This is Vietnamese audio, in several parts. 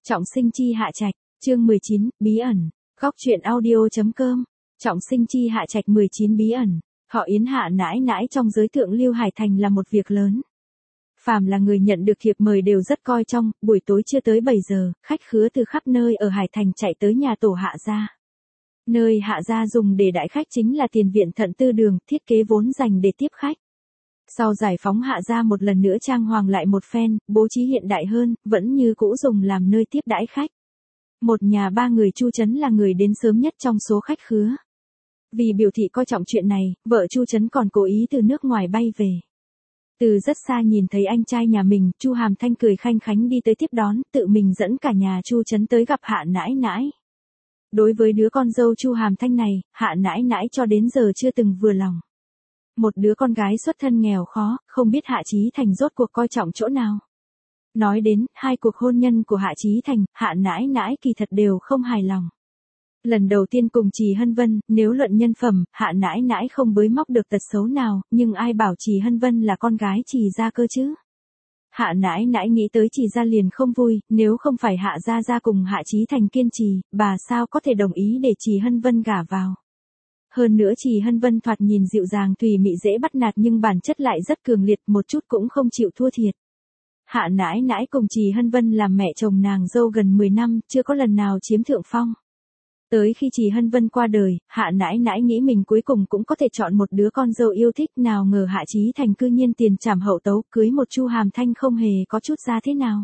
Trọng sinh chi Hạ Trạch, chương 19, bí ẩn, góc truyện audio.com, Trọng sinh chi Hạ Trạch 19 bí ẩn, họ Yến Hạ nãi nãi trong giới thượng lưu Hải Thành là một việc lớn. Phàm là người nhận được thiệp mời đều rất coi trọng, buổi tối chưa tới 7 giờ, khách khứa từ khắp nơi ở Hải Thành chạy tới nhà tổ Hạ gia. Nơi Hạ gia dùng để đãi khách chính là tiền viện Thận Tư Đường, thiết kế vốn dành để tiếp khách. Sau giải phóng Hạ gia một lần nữa trang hoàng lại một phen, bố trí hiện đại hơn, vẫn như cũ dùng làm nơi tiếp đãi khách. Một nhà ba người Chu Chấn là người đến sớm nhất trong số khách khứa. Vì biểu thị coi trọng chuyện này, vợ Chu Chấn còn cố ý từ nước ngoài bay về. Từ rất xa nhìn thấy anh trai nhà mình, Chu Hàm Thanh cười khanh khánh đi tới tiếp đón, tự mình dẫn cả nhà Chu Chấn tới gặp Hạ nãi nãi. Đối với đứa con dâu Chu Hàm Thanh này, Hạ nãi nãi cho đến giờ chưa từng vừa lòng. Một đứa con gái xuất thân nghèo khó, không biết Hạ Chí Thành rốt cuộc coi trọng chỗ nào. Nói đến, hai cuộc hôn nhân của Hạ Chí Thành, Hạ nãi nãi kỳ thật đều không hài lòng. Lần đầu tiên cùng Trì Hân Vân, nếu luận nhân phẩm, Hạ nãi nãi không bới móc được tật xấu nào, nhưng ai bảo Trì Hân Vân là con gái Trì gia cơ chứ. Hạ nãi nãi nghĩ tới Trì gia liền không vui, nếu không phải Hạ gia cùng Hạ Chí Thành kiên trì, bà sao có thể đồng ý để Trì Hân Vân gả vào. Hơn nữa Trì Hân Vân thoạt nhìn dịu dàng thùy mị dễ bắt nạt nhưng bản chất lại rất cường liệt, một chút cũng không chịu thua thiệt. Hạ nãi nãi cùng Trì Hân Vân làm mẹ chồng nàng dâu gần 10 năm, chưa có lần nào chiếm thượng phong. Tới khi Trì Hân Vân qua đời, Hạ nãi nãi nghĩ mình cuối cùng cũng có thể chọn một đứa con dâu yêu thích, nào ngờ Hạ Chí Thành cư nhiên tiền trảm hậu tấu, cưới một Chu Hàm Thanh không hề có chút ra thế nào.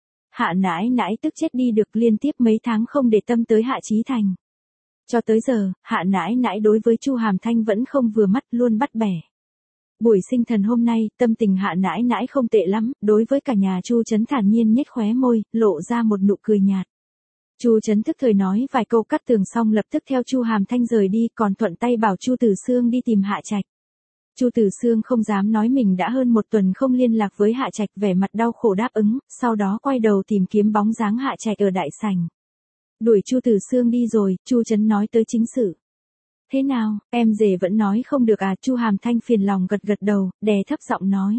Hạ nãi nãi tức chết đi được, liên tiếp mấy tháng không để tâm tới Hạ Chí Thành. Cho tới giờ, Hạ nãi nãi đối với Chu Hàm Thanh vẫn không vừa mắt, luôn bắt bẻ. Buổi sinh thần hôm nay, tâm tình Hạ nãi nãi không tệ lắm, đối với cả nhà Chu Chấn thản nhiên nhếch khóe môi, lộ ra một nụ cười nhạt. Chu Chấn tức thời nói vài câu cắt tường xong lập tức theo Chu Hàm Thanh rời đi, còn thuận tay bảo Chu Tử Xương đi tìm Hạ Trạch. Chu Tử Xương không dám nói mình đã hơn một tuần không liên lạc với Hạ Trạch, vẻ mặt đau khổ đáp ứng, sau đó quay đầu tìm kiếm bóng dáng Hạ Trạch ở đại sảnh. Đuổi Chu Tử Xương đi rồi, Chu Chấn nói tới chính sự. Thế nào, em rể vẫn nói không được à? Chu Hàm Thanh phiền lòng gật gật đầu, đè thấp giọng nói.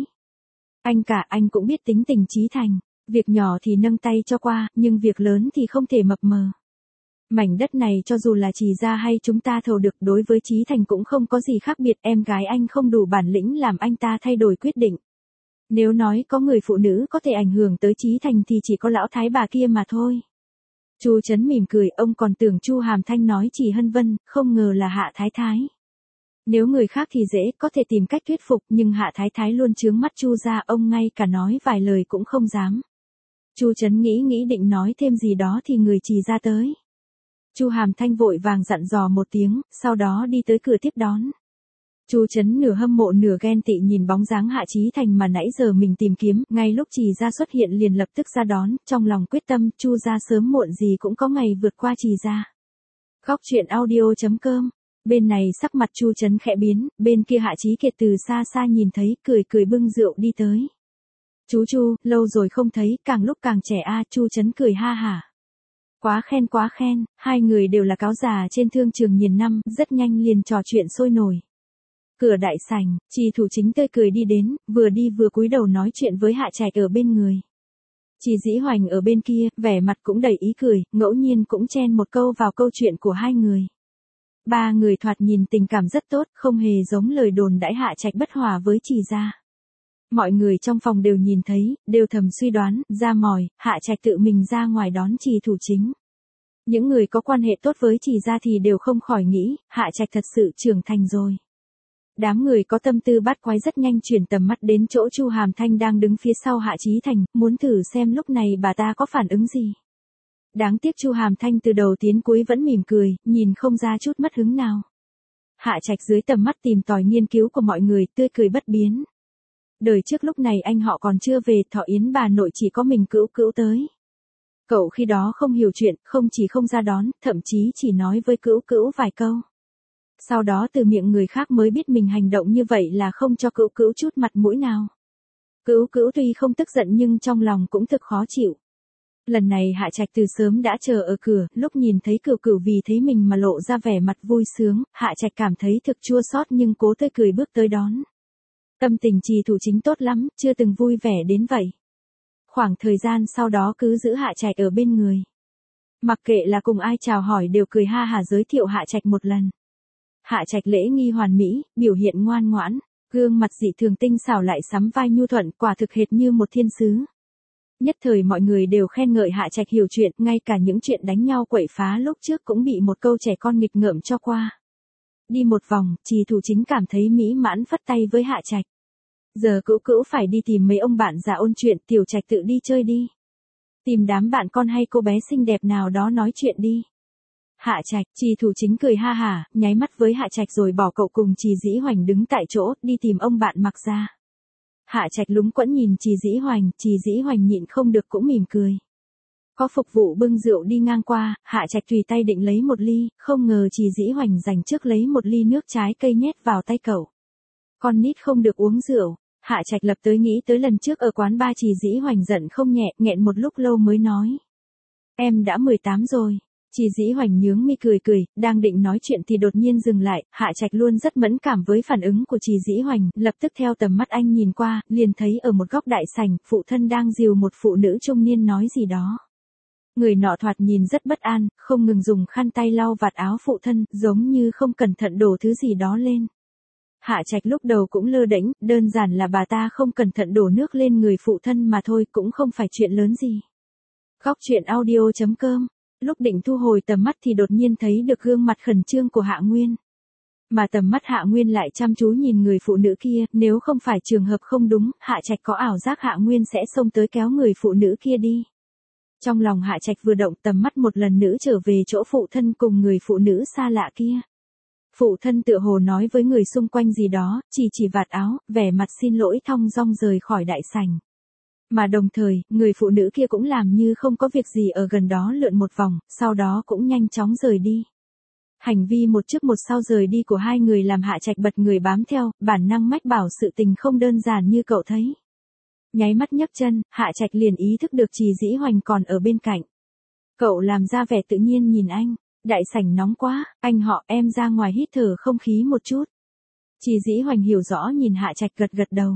Anh cả, anh cũng biết tính tình Chí Thành. Việc nhỏ thì nâng tay cho qua, nhưng việc lớn thì không thể mập mờ. Mảnh đất này cho dù là Trì gia hay chúng ta thầu được, đối với Chí Thành cũng không có gì khác biệt, em gái anh không đủ bản lĩnh làm anh ta thay đổi quyết định. Nếu nói có người phụ nữ có thể ảnh hưởng tới Chí Thành thì chỉ có lão thái bà kia mà thôi. Chu Chấn mỉm cười, ông còn tưởng Chu Hàm Thanh nói Trì Hân Vân, không ngờ là Hạ Thái Thái. Nếu người khác thì dễ, có thể tìm cách thuyết phục, nhưng Hạ Thái Thái luôn chướng mắt Chu gia, ông ngay cả nói vài lời cũng không dám. Chu Chấn nghĩ định nói thêm gì đó thì người Trì gia tới. Chu Hàm Thanh vội vàng dặn dò một tiếng, sau đó đi tới cửa tiếp đón. Chu Chấn nửa hâm mộ nửa ghen tị nhìn bóng dáng Hạ Chí Thành mà nãy giờ mình tìm kiếm, ngay lúc Trì gia xuất hiện liền lập tức ra đón, trong lòng quyết tâm, Chu gia sớm muộn gì cũng có ngày vượt qua Trì gia. Góc truyện audio.com. Bên này sắc mặt Chu Chấn khẽ biến, bên kia Hạ Chí Kiệt từ xa xa nhìn thấy, cười bưng rượu đi tới. Chu, lâu rồi không thấy, càng lúc càng trẻ a. Chu Chấn cười ha hả. Quá khen, hai người đều là cáo già trên thương trường nhiều năm, rất nhanh liền trò chuyện sôi nổi. Cửa đại sảnh, Trì thủ chính tươi cười đi đến, vừa đi vừa cúi đầu nói chuyện với Hạ Trạch ở bên người. Trì Dĩ Hoành ở bên kia, vẻ mặt cũng đầy ý cười, ngẫu nhiên cũng chen một câu vào câu chuyện của hai người. Ba người thoạt nhìn tình cảm rất tốt, không hề giống lời đồn đãi Hạ Trạch bất hòa với Trì gia. Mọi người trong phòng đều nhìn thấy, đều thầm suy đoán, ra mỏi, Hạ Trạch tự mình ra ngoài đón Trì thủ chính. Những người có quan hệ tốt với Trì gia thì đều không khỏi nghĩ, Hạ Trạch thật sự trưởng thành rồi. Đám người có tâm tư bát quái rất nhanh chuyển tầm mắt đến chỗ Chu Hàm Thanh đang đứng phía sau Hạ Chí Thành, muốn thử xem lúc này bà ta có phản ứng gì. Đáng tiếc Chu Hàm Thanh từ đầu tiến cuối vẫn mỉm cười, nhìn không ra chút mất hứng nào. Hạ Trạch dưới tầm mắt tìm tòi nghiên cứu của mọi người, tươi cười bất biến. Đời trước lúc này anh họ còn chưa về, thọ yến bà nội chỉ có mình Cữu tới. Cậu khi đó không hiểu chuyện, không chỉ không ra đón, thậm chí chỉ nói với Cữu vài câu. Sau đó từ miệng người khác mới biết mình hành động như vậy là không cho Cữu chút mặt mũi nào. Cữu tuy không tức giận nhưng trong lòng cũng thực khó chịu. Lần này Hạ Trạch từ sớm đã chờ ở cửa, lúc nhìn thấy Cữu vì thấy mình mà lộ ra vẻ mặt vui sướng, Hạ Trạch cảm thấy thực chua xót nhưng cố tươi cười bước tới đón. Tâm tình Trì thủ chính tốt lắm, chưa từng vui vẻ đến vậy. khoảng thời gian sau đó cứ giữ Hạ Trạch ở bên người. Mặc kệ là cùng ai chào hỏi đều cười ha hả giới thiệu Hạ Trạch một lần. Hạ Trạch lễ nghi hoàn mỹ, biểu hiện ngoan ngoãn, gương mặt dị thường tinh xảo lại sắm vai nhu thuận, quả thực hệt như một thiên sứ. Nhất thời mọi người đều khen ngợi Hạ Trạch hiểu chuyện, ngay cả những chuyện đánh nhau quậy phá lúc trước cũng bị một câu trẻ con nghịch ngợm cho qua. Đi một vòng, Trì Thủ Chính cảm thấy mỹ mãn phất tay với Hạ Trạch. Giờ Cữu Cữu phải đi tìm mấy ông bạn già ôn chuyện, Tiểu Trạch tự đi chơi đi. Tìm đám bạn con hay cô bé xinh đẹp nào đó nói chuyện đi. Hạ Trạch, Trì Thủ Chính cười ha hả, nháy mắt với Hạ Trạch rồi bỏ cậu cùng Trì Dĩ Hoành đứng tại chỗ, đi tìm ông bạn Mặc ra. Hạ Trạch lúng quẫn nhìn Trì Dĩ Hoành nhịn không được cũng mỉm cười. Có phục vụ bưng rượu đi ngang qua, Hạ Trạch tùy tay định lấy một ly, không ngờ Trì Dĩ Hoành giành trước lấy một ly nước trái cây nhét vào tay cậu. Con nít không được uống rượu. Hạ Trạch lập tới nghĩ tới lần trước ở quán ba Trì Dĩ Hoành giận không nhẹ, nghẹn một lúc lâu mới nói. Em đã 18 rồi. Trì Dĩ Hoành nhướng mi cười cười, đang định nói chuyện thì đột nhiên dừng lại, Hạ Trạch luôn rất mẫn cảm với phản ứng của Trì Dĩ Hoành, lập tức theo tầm mắt anh nhìn qua, liền thấy ở một góc đại sảnh, phụ thân đang dìu một phụ nữ trung niên nói gì đó. Người nọ thoạt nhìn rất bất an, không ngừng dùng khăn tay lau vạt áo phụ thân, giống như không cẩn thận đổ thứ gì đó lên. Hạ Trạch lúc đầu cũng lơ đễnh, đơn giản là bà ta không cẩn thận đổ nước lên người phụ thân mà thôi, cũng không phải chuyện lớn gì. Góc truyện audio.com. Lúc định thu hồi tầm mắt thì đột nhiên thấy được gương mặt khẩn trương của Hạ Nguyên. Mà tầm mắt Hạ Nguyên lại chăm chú nhìn người phụ nữ kia, nếu không phải trường hợp không đúng, Hạ Trạch có ảo giác Hạ Nguyên sẽ xông tới kéo người phụ nữ kia đi. Trong lòng Hạ Trạch vừa động, tầm mắt một lần nữa trở về chỗ phụ thân cùng người phụ nữ xa lạ kia. Phụ thân tựa hồ nói với người xung quanh gì đó, chỉ vạt áo, vẻ mặt xin lỗi thong dong rời khỏi đại sảnh. Mà đồng thời, người phụ nữ kia cũng làm như không có việc gì ở gần đó lượn một vòng, sau đó cũng nhanh chóng rời đi. Hành vi một trước một sau rời đi của hai người làm Hạ Trạch bật người bám theo, bản năng mách bảo sự tình không đơn giản như cậu thấy. Nháy mắt nhấc chân, Hạ Trạch liền ý thức được Trì Dĩ Hoành còn ở bên cạnh. Cậu làm ra vẻ tự nhiên nhìn anh, đại sảnh nóng quá, anh họ em ra ngoài hít thở không khí một chút. Trì Dĩ Hoành hiểu rõ nhìn Hạ Trạch gật gật đầu.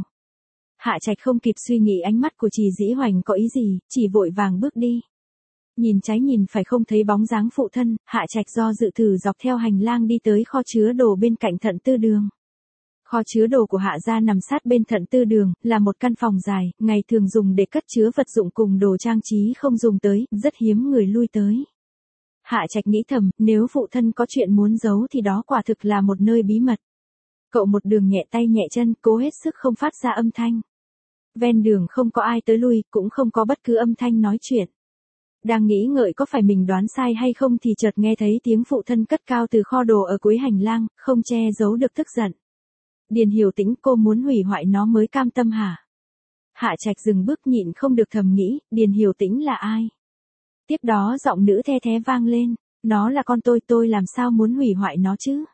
Hạ Trạch không kịp suy nghĩ ánh mắt của Trì Dĩ Hoành có ý gì, chỉ vội vàng bước đi. Nhìn trái nhìn phải không thấy bóng dáng phụ thân, Hạ Trạch do dự thử dọc theo hành lang đi tới kho chứa đồ bên cạnh thận tư đường. Kho chứa đồ của Hạ gia nằm sát bên thận tư đường, là một căn phòng dài, ngày thường dùng để cất chứa vật dụng cùng đồ trang trí không dùng tới, rất hiếm người lui tới. Hạ Trạch nghĩ thầm, nếu phụ thân có chuyện muốn giấu thì đó quả thực là một nơi bí mật. Cậu một đường nhẹ tay nhẹ chân, cố hết sức không phát ra âm thanh. Ven đường không có ai tới lui, cũng không có bất cứ âm thanh nói chuyện. Đang nghĩ ngợi có phải mình đoán sai hay không thì chợt nghe thấy tiếng phụ thân cất cao từ kho đồ ở cuối hành lang, không che giấu được tức giận. Điền Hiểu Tĩnh, cô muốn hủy hoại nó mới cam tâm hả? Hạ Trạch dừng bước nhịn không được thầm nghĩ, Điền Hiểu Tĩnh là ai? Tiếp đó giọng nữ the thé vang lên, nó là con tôi làm sao muốn hủy hoại nó chứ?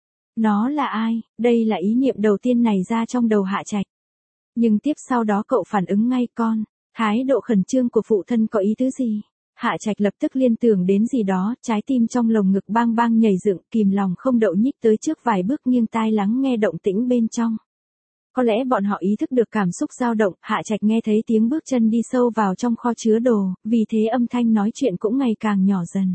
Nó là ai? Đây là ý niệm đầu tiên này ra trong đầu Hạ Trạch. Nhưng tiếp sau đó cậu phản ứng ngay con, thái độ khẩn trương của phụ thân có ý tứ gì? Hạ Trạch lập tức liên tưởng đến gì đó, trái tim trong lồng ngực bang bang nhảy dựng, kìm lòng không đậu nhích tới trước vài bước nghiêng tai lắng nghe động tĩnh bên trong. Có lẽ bọn họ ý thức được cảm xúc dao động, Hạ Trạch nghe thấy tiếng bước chân đi sâu vào trong kho chứa đồ, vì thế âm thanh nói chuyện cũng ngày càng nhỏ dần.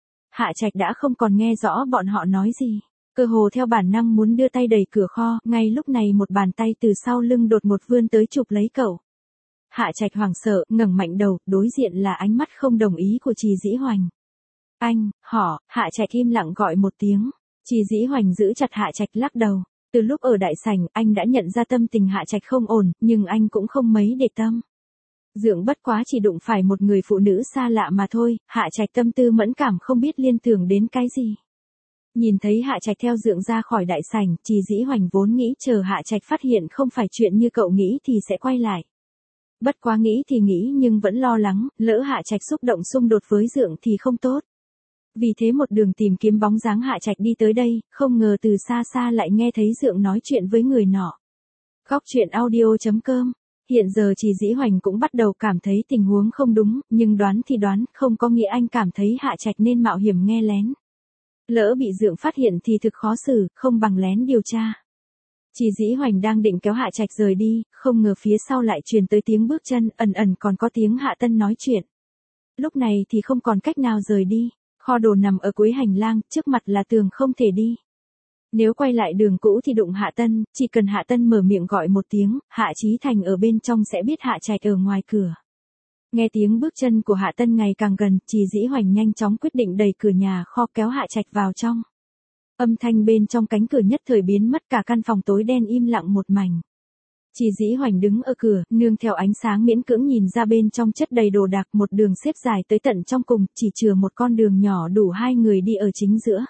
Hạ Trạch đã không còn nghe rõ bọn họ nói gì. Cơ hồ theo bản năng muốn đưa tay đẩy cửa kho, ngay lúc này một bàn tay từ sau lưng đột ngột vươn tới chụp lấy cậu. Hạ Trạch hoảng sợ, ngẩng mạnh đầu, đối diện là ánh mắt không đồng ý của Trì Dĩ Hoành. Anh, họ, Hạ Trạch im lặng gọi một tiếng. Trì Dĩ Hoành giữ chặt Hạ Trạch lắc đầu. Từ lúc ở đại sảnh, anh đã nhận ra tâm tình Hạ Trạch không ổn, nhưng anh cũng không mấy để tâm. Dượng bất quá chỉ đụng phải một người phụ nữ xa lạ mà thôi, Hạ Trạch tâm tư mẫn cảm không biết liên tưởng đến cái gì. Nhìn thấy Hạ Trạch theo dượng ra khỏi đại sảnh, Trì Dĩ Hoành vốn nghĩ chờ Hạ Trạch phát hiện không phải chuyện như cậu nghĩ thì sẽ quay lại. Bất quá nghĩ thì nghĩ nhưng vẫn lo lắng, lỡ Hạ Trạch xúc động xung đột với dượng thì không tốt. Vì thế một đường tìm kiếm bóng dáng Hạ Trạch đi tới đây, không ngờ từ xa xa lại nghe thấy dượng nói chuyện với người nọ. Góc truyện audio.com. Hiện giờ Trì Dĩ Hoành cũng bắt đầu cảm thấy tình huống không đúng, nhưng đoán thì đoán, không có nghĩa anh cảm thấy Hạ Trạch nên mạo hiểm nghe lén. Lỡ bị dượng phát hiện thì thực khó xử, không bằng lén điều tra. Chỉ Dĩ Hoành đang định kéo Hạ Trạch rời đi, không ngờ phía sau lại truyền tới tiếng bước chân, ẩn ẩn còn có tiếng Hạ Tân nói chuyện. Lúc này thì không còn cách nào rời đi, kho đồ nằm ở cuối hành lang, trước mặt là tường không thể đi. Nếu quay lại đường cũ thì đụng Hạ Tân, chỉ cần Hạ Tân mở miệng gọi một tiếng, Hạ Chí Thành ở bên trong sẽ biết Hạ Trạch ở ngoài cửa. Nghe tiếng bước chân của Hạ Tân ngày càng gần, Chỉ Dĩ Hoành nhanh chóng quyết định đẩy cửa nhà kho kéo Hạ Trạch vào trong. Âm thanh bên trong cánh cửa nhất thời biến mất, cả căn phòng tối đen im lặng một mảnh. Chỉ Dĩ Hoành đứng ở cửa, nương theo ánh sáng miễn cưỡng nhìn ra bên trong chất đầy đồ đạc, một đường xếp dài tới tận trong cùng, chỉ chừa một con đường nhỏ đủ hai người đi ở chính giữa.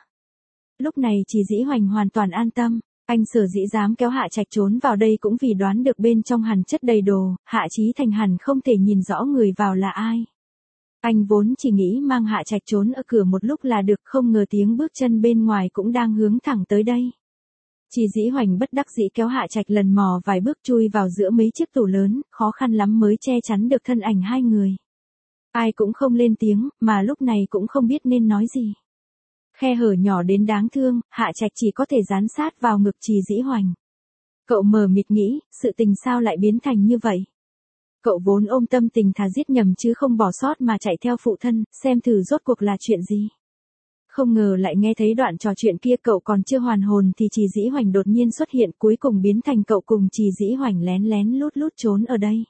Lúc này Chỉ Dĩ Hoành hoàn toàn an tâm, anh sở dĩ dám kéo Hạ Trạch trốn vào đây cũng vì đoán được bên trong hẳn chất đầy đồ, Hạ Chí Thành hẳn không thể nhìn rõ người vào là ai. Anh vốn chỉ nghĩ mang Hạ Trạch trốn ở cửa một lúc là được, không ngờ tiếng bước chân bên ngoài cũng đang hướng thẳng tới đây. Chỉ Dĩ Hoành bất đắc dĩ kéo Hạ Trạch lần mò vài bước chui vào giữa mấy chiếc tủ lớn, khó khăn lắm mới che chắn được thân ảnh hai người. Ai cũng không lên tiếng, mà lúc này cũng không biết nên nói gì. Khe hở nhỏ đến đáng thương, Hạ Trạch chỉ có thể dán sát vào ngực Chỉ Dĩ Hoành. Cậu mờ mịt nghĩ, sự tình sao lại biến thành như vậy? Cậu vốn ôm tâm tình thà giết nhầm chứ không bỏ sót mà chạy theo phụ thân, xem thử rốt cuộc là chuyện gì. Không ngờ lại nghe thấy đoạn trò chuyện kia, cậu còn chưa hoàn hồn thì Chỉ Dĩ Hoành đột nhiên xuất hiện, cuối cùng biến thành cậu cùng Chỉ Dĩ Hoành lén lén lút lút trốn ở đây.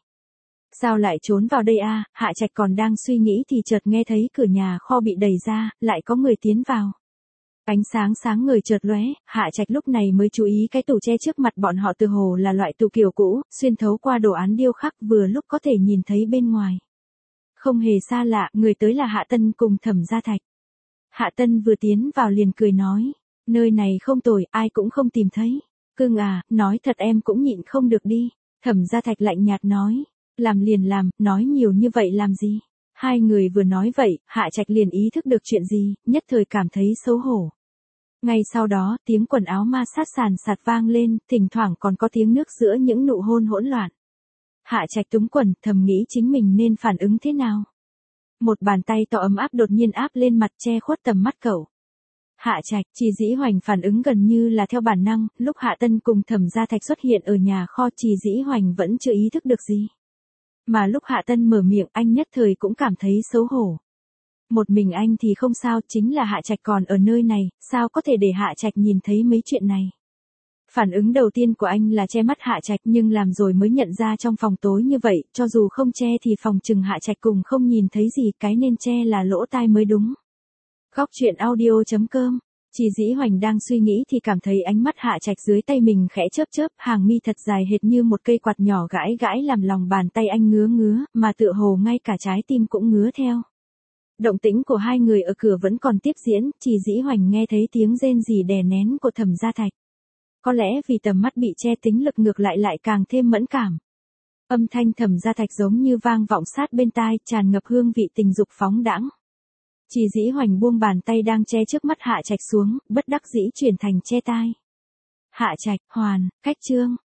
Sao lại trốn vào đây a? Hạ Trạch còn đang suy nghĩ thì chợt nghe thấy cửa nhà kho bị đẩy ra, lại có người tiến vào. Ánh sáng sáng người chợt lóe, Hạ Trạch lúc này mới chú ý cái tủ tre trước mặt bọn họ từ hồ là loại tủ kiểu cũ, xuyên thấu qua đồ án điêu khắc vừa lúc có thể nhìn thấy bên ngoài. Không hề xa lạ, người tới là Hạ Tân cùng Thẩm Gia Thạch. Hạ Tân vừa tiến vào liền cười nói, nơi này không tồi, ai cũng không tìm thấy. Cưng à, nói thật em cũng nhịn không được đi. Thẩm Gia Thạch lạnh nhạt nói, làm liền làm, nói nhiều như vậy làm gì? Hai người vừa nói vậy, Hạ Trạch liền ý thức được chuyện gì, nhất thời cảm thấy xấu hổ. Ngay sau đó, tiếng quần áo ma sát sàn sạt vang lên, thỉnh thoảng còn có tiếng nước giữa những nụ hôn hỗn loạn. Hạ Trạch túng quần, thầm nghĩ chính mình nên phản ứng thế nào. Một bàn tay to ấm áp đột nhiên áp lên mặt che khuất tầm mắt cậu. Hạ Trạch, Chỉ Dĩ Hoành phản ứng gần như là theo bản năng, lúc Hạ Tân cùng Thẩm Gia Thạch xuất hiện ở nhà kho, Chỉ Dĩ Hoành vẫn chưa ý thức được gì. Mà lúc Hạ Tân mở miệng, anh nhất thời cũng cảm thấy xấu hổ. Một mình anh thì không sao, chính là Hạ Trạch còn ở nơi này, sao có thể để Hạ Trạch nhìn thấy mấy chuyện này. Phản ứng đầu tiên của anh là che mắt Hạ Trạch, nhưng làm rồi mới nhận ra trong phòng tối như vậy, cho dù không che thì phòng trừng Hạ Trạch cùng không nhìn thấy gì, cái nên che là lỗ tai mới đúng. Góc truyện audio.com. Chỉ Dĩ Hoành đang suy nghĩ thì cảm thấy ánh mắt Hạ Trạch dưới tay mình khẽ chớp chớp, hàng mi thật dài hệt như một cây quạt nhỏ gãi gãi làm lòng bàn tay anh ngứa ngứa, mà tựa hồ ngay cả trái tim cũng ngứa theo. Động tĩnh của hai người ở cửa vẫn còn tiếp diễn, Chỉ Dĩ Hoành nghe thấy tiếng rên rỉ đè nén của Thẩm Gia Thạch. Có lẽ vì tầm mắt bị che, tính lực ngược lại càng thêm mẫn cảm. Âm thanh Thẩm Gia Thạch giống như vang vọng sát bên tai, tràn ngập hương vị tình dục phóng đãng. Chỉ Dĩ Hoành buông bàn tay đang che trước mắt Hạ Trạch xuống, bất đắc dĩ chuyển thành che tai. Hạ Trạch, hoàn, cách chương.